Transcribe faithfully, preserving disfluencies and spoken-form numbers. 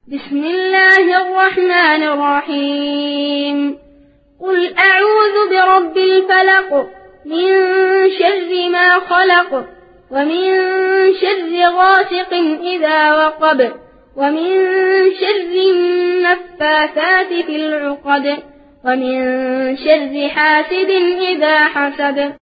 بسم الله الرحمن الرحيم قل أعوذ برب الفلق من شر ما خلق ومن شر غاسق إذا وقب ومن شر النفاثات في العقد ومن شر حاسد إذا حسد.